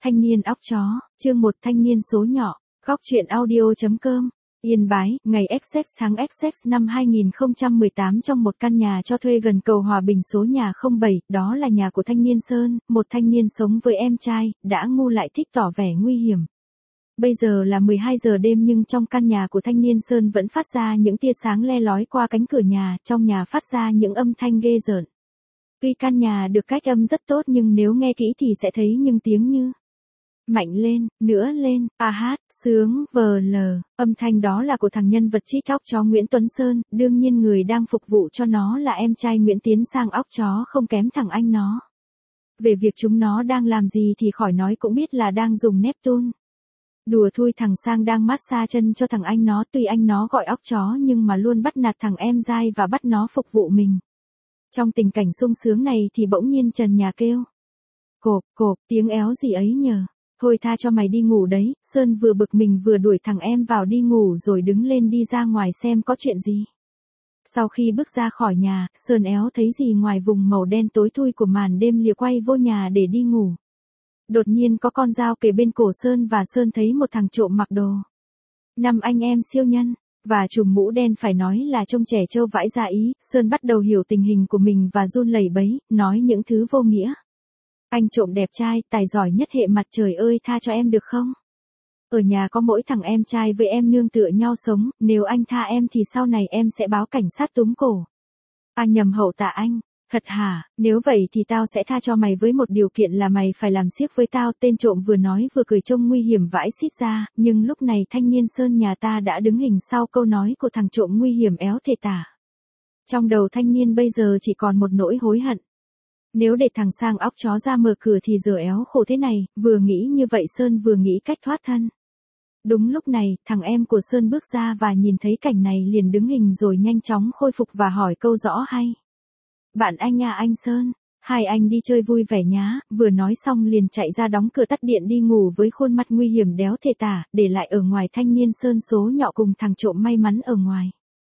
Thanh niên óc chó, chương 1 thanh niên số nhỏ, góc truyện audio.com. Yên Bái, ngày XX tháng XX năm 2018 trong một căn nhà cho thuê gần cầu Hòa Bình số nhà 07, đó là nhà của thanh niên Sơn, một thanh niên sống với em trai, đã ngu lại thích tỏ vẻ nguy hiểm. Bây giờ là 12 giờ đêm nhưng trong căn nhà của thanh niên Sơn vẫn phát ra những tia sáng le lói qua cánh cửa nhà, trong nhà phát ra những âm thanh ghê rợn. Tuy căn nhà được cách âm rất tốt nhưng nếu nghe kỹ thì sẽ thấy những tiếng như mạnh lên, nữa lên, a hát, sướng, vờ lờ, âm thanh đó là của thằng nhân vật chít óc chó Nguyễn Tuấn Sơn, đương nhiên người đang phục vụ cho nó là em trai Nguyễn Tiến Sang óc chó không kém thằng anh nó. Về việc chúng nó đang làm gì thì khỏi nói cũng biết là đang dùng Neptune. Đùa thui thằng Sang đang massage chân cho thằng anh nó, tuy anh nó gọi óc chó nhưng mà luôn bắt nạt thằng em dai và bắt nó phục vụ mình. Trong tình cảnh sung sướng này thì bỗng nhiên trần nhà kêu. Cộp, cộp, tiếng éo gì ấy nhờ. Thôi tha cho mày đi ngủ đấy, Sơn vừa bực mình vừa đuổi thằng em vào đi ngủ rồi đứng lên đi ra ngoài xem có chuyện gì. Sau khi bước ra khỏi nhà, Sơn éo thấy gì ngoài vùng màu đen tối thui của màn đêm lìa quay vô nhà để đi ngủ. Đột nhiên có con dao kề bên cổ Sơn và Sơn thấy một thằng trộm mặc đồ. Năm anh em siêu nhân, và trùm mũ đen phải nói là trông trẻ trâu vãi ra ý, Sơn bắt đầu hiểu tình hình của mình và run lẩy bẩy, nói những thứ vô nghĩa. Anh trộm đẹp trai, tài giỏi nhất hệ mặt trời ơi tha cho em được không? Ở nhà có mỗi thằng em trai với em nương tựa nhau sống, nếu anh tha em thì sau này em sẽ báo cảnh sát túm cổ. À nhầm hậu tạ anh, thật hả, nếu vậy thì tao sẽ tha cho mày với một điều kiện là mày phải làm xiếc với tao. Tên trộm vừa nói vừa cười trông nguy hiểm vãi xít ra, nhưng lúc này thanh niên Sơn nhà ta đã đứng hình sau câu nói của thằng trộm nguy hiểm éo thể tả. Trong đầu thanh niên bây giờ chỉ còn một nỗi hối hận. Nếu để thằng Sang óc chó ra mở cửa thì giờ éo khổ thế này, vừa nghĩ như vậy Sơn vừa nghĩ cách thoát thân. Đúng lúc này, thằng em của Sơn bước ra và nhìn thấy cảnh này liền đứng hình rồi nhanh chóng khôi phục và hỏi câu rõ hay. Bạn anh à anh Sơn, hai anh đi chơi vui vẻ nhá, vừa nói xong liền chạy ra đóng cửa tắt điện đi ngủ với khuôn mặt nguy hiểm đéo thể tả, để lại ở ngoài thanh niên Sơn số nhỏ cùng thằng trộm may mắn ở ngoài.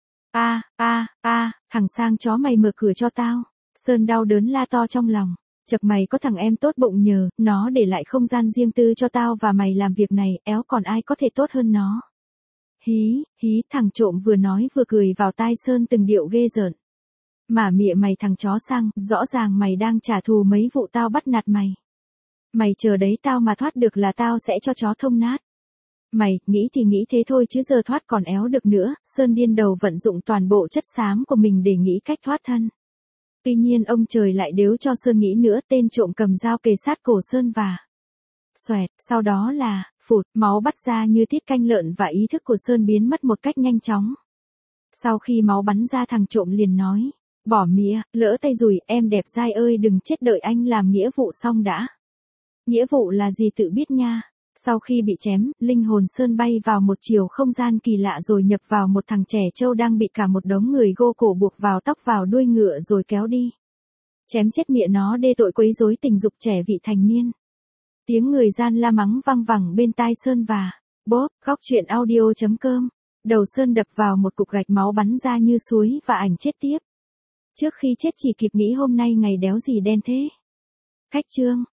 Thằng Sang chó mày mở cửa cho tao. Sơn đau đớn la to trong lòng, chật mày có thằng em tốt bụng nhờ, nó để lại không gian riêng tư cho tao và mày làm việc này, éo còn ai có thể tốt hơn nó. Hí, thằng trộm vừa nói vừa cười vào tai Sơn từng điệu ghê rợn. Mà mịa mày thằng chó Sang, rõ ràng mày đang trả thù mấy vụ tao bắt nạt mày. Mày chờ đấy tao mà thoát được là tao sẽ cho chó thông nát. Mày, nghĩ thì nghĩ thế thôi chứ giờ thoát còn éo được nữa, Sơn điên đầu vận dụng toàn bộ chất xám của mình để nghĩ cách thoát thân. Tuy nhiên ông trời lại đếu cho Sơn nghĩ nữa, tên trộm cầm dao kề sát cổ Sơn và xoẹt, sau đó là, phụt, máu bắt ra như tiết canh lợn và ý thức của Sơn biến mất một cách nhanh chóng. Sau khi máu bắn ra thằng trộm liền nói, bỏ mía, lỡ tay rủi, em đẹp dai ơi đừng chết đợi anh làm nghĩa vụ xong đã. Nghĩa vụ là gì tự biết nha. Sau khi bị chém, linh hồn Sơn bay vào một chiều không gian kỳ lạ rồi nhập vào một thằng trẻ trâu đang bị cả một đống người gô cổ buộc vào tóc vào đuôi ngựa rồi kéo đi. Chém chết mịa nó đê tội quấy rối tình dục trẻ vị thành niên. Tiếng người gian la mắng văng vẳng bên tai Sơn và bốp, góc truyện audio.com. Đầu Sơn đập vào một cục gạch máu bắn ra như suối và ảnh chết tiếp. Trước khi chết chỉ kịp nghĩ hôm nay ngày đéo gì đen thế. Khách chương.